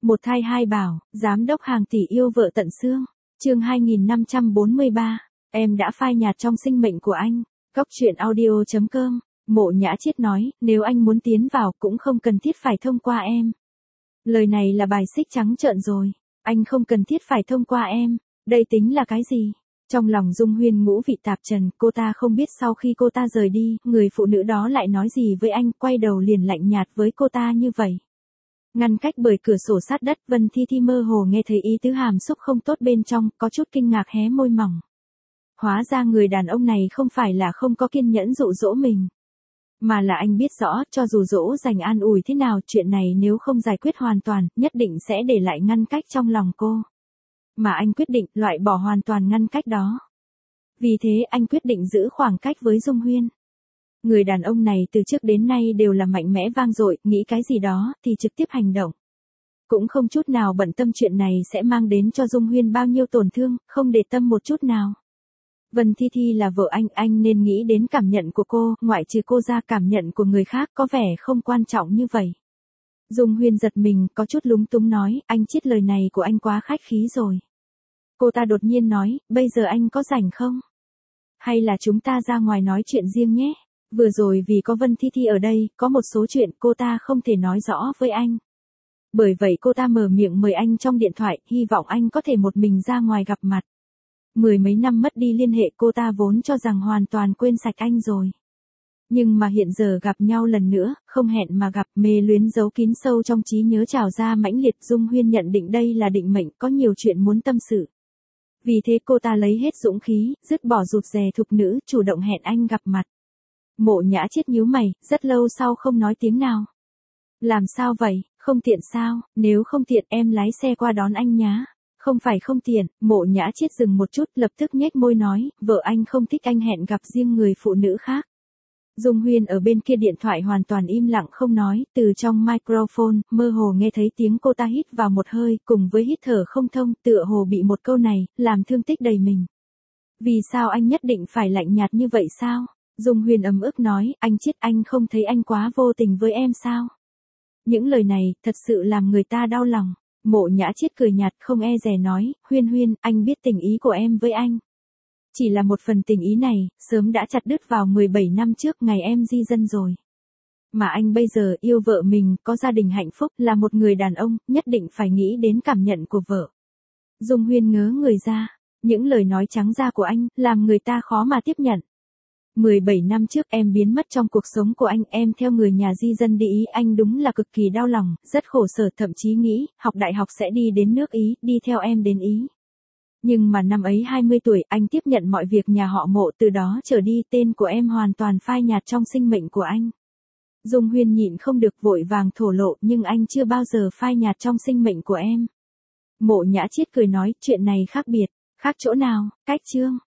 Một thai hai bảo, giám đốc hàng tỷ yêu vợ tận xương. Chương 2543, em đã phai nhạt trong sinh mệnh của anh. Góc truyện audio.com. Mộ Nhã Chiết nói, nếu anh muốn tiến vào cũng không cần thiết phải thông qua em. Lời này là bài xích trắng trợn rồi. Anh không cần thiết phải thông qua em. Đây tính là cái gì? Trong lòng Dung Huyên ngũ vị tạp trần, cô ta không biết sau khi cô ta rời đi, người phụ nữ đó lại nói gì với anh, quay đầu liền lạnh nhạt với cô ta như vậy. Ngăn cách bởi cửa sổ sát đất, Vân Thi Thi mơ hồ nghe thấy ý tứ hàm xúc không tốt bên trong, có chút kinh ngạc hé môi mỏng. Hóa ra người đàn ông này không phải là không có kiên nhẫn dụ dỗ mình, mà là anh biết rõ, cho dù dỗ dành an ủi thế nào, chuyện này nếu không giải quyết hoàn toàn, nhất định sẽ để lại ngăn cách trong lòng cô. Mà anh quyết định loại bỏ hoàn toàn ngăn cách đó. Vì thế anh quyết định giữ khoảng cách với Dung Huyên. Người đàn ông này từ trước đến nay đều là mạnh mẽ vang dội, nghĩ cái gì đó thì trực tiếp hành động. Cũng không chút nào bận tâm chuyện này sẽ mang đến cho Dung Huyên bao nhiêu tổn thương, không để tâm một chút nào. Vân Thi Thi là vợ anh nên nghĩ đến cảm nhận của cô, ngoại trừ cô ra cảm nhận của người khác có vẻ không quan trọng như vậy. Dung Huyên giật mình, có chút lúng túng nói, anh Chiết lời này của anh quá khách khí rồi. Cô ta đột nhiên nói, bây giờ anh có rảnh không? Hay là chúng ta ra ngoài nói chuyện riêng nhé? Vừa rồi vì có Vân Thi Thi ở đây, có một số chuyện cô ta không thể nói rõ với anh. Bởi vậy cô ta mở miệng mời anh trong điện thoại, hy vọng anh có thể một mình ra ngoài gặp mặt. Mười mấy năm mất đi liên hệ, cô ta vốn cho rằng hoàn toàn quên sạch anh rồi. Nhưng mà hiện giờ gặp nhau lần nữa, không hẹn mà gặp, mê luyến giấu kín sâu trong trí nhớ trào ra mãnh liệt. Dung Huyên nhận định đây là định mệnh, có nhiều chuyện muốn tâm sự. Vì thế cô ta lấy hết dũng khí, dứt bỏ rụt rè thục nữ, chủ động hẹn anh gặp mặt. Mộ Nhã Chiết nhíu mày, rất lâu sau không nói tiếng nào. Làm sao vậy, không tiện sao? Nếu không tiện em lái xe qua đón anh nhá. Không phải không tiện. Mộ Nhã Chiết dừng một chút, lập tức nhếch môi nói, vợ anh không thích anh hẹn gặp riêng người phụ nữ khác. Dung Huyên ở bên kia điện thoại hoàn toàn im lặng không nói, từ trong microphone, mơ hồ nghe thấy tiếng cô ta hít vào một hơi, cùng với hít thở không thông, tựa hồ bị một câu này, làm thương tích đầy mình. Vì sao anh nhất định phải lạnh nhạt như vậy sao? Dung Huyên ấm ức nói, anh Chiết, anh không thấy anh quá vô tình với em sao? Những lời này, thật sự làm người ta đau lòng. Mộ Nhã Chiết cười nhạt không e dè nói, Huyên, anh biết tình ý của em với anh. Chỉ là một phần tình ý này, sớm đã chặt đứt vào 17 năm trước ngày em di dân rồi. Mà anh bây giờ yêu vợ mình, có gia đình hạnh phúc, là một người đàn ông, nhất định phải nghĩ đến cảm nhận của vợ. Dung Huyên ngớ người ra, những lời nói trắng ra của anh, làm người ta khó mà tiếp nhận. 17 năm trước em biến mất trong cuộc sống của anh, em theo người nhà di dân đi Ý, anh đúng là cực kỳ đau lòng, rất khổ sở, thậm chí nghĩ, học đại học sẽ đi đến nước Ý, đi theo em đến Ý. Nhưng mà năm ấy 20 tuổi, anh tiếp nhận mọi việc nhà họ Mộ, từ đó trở đi tên của em hoàn toàn phai nhạt trong sinh mệnh của anh. Dung Huyên nhịn không được vội vàng thổ lộ, nhưng anh chưa bao giờ phai nhạt trong sinh mệnh của em. Mộ Nhã Chiết cười nói, chuyện này khác biệt. Khác chỗ nào? Cách chương.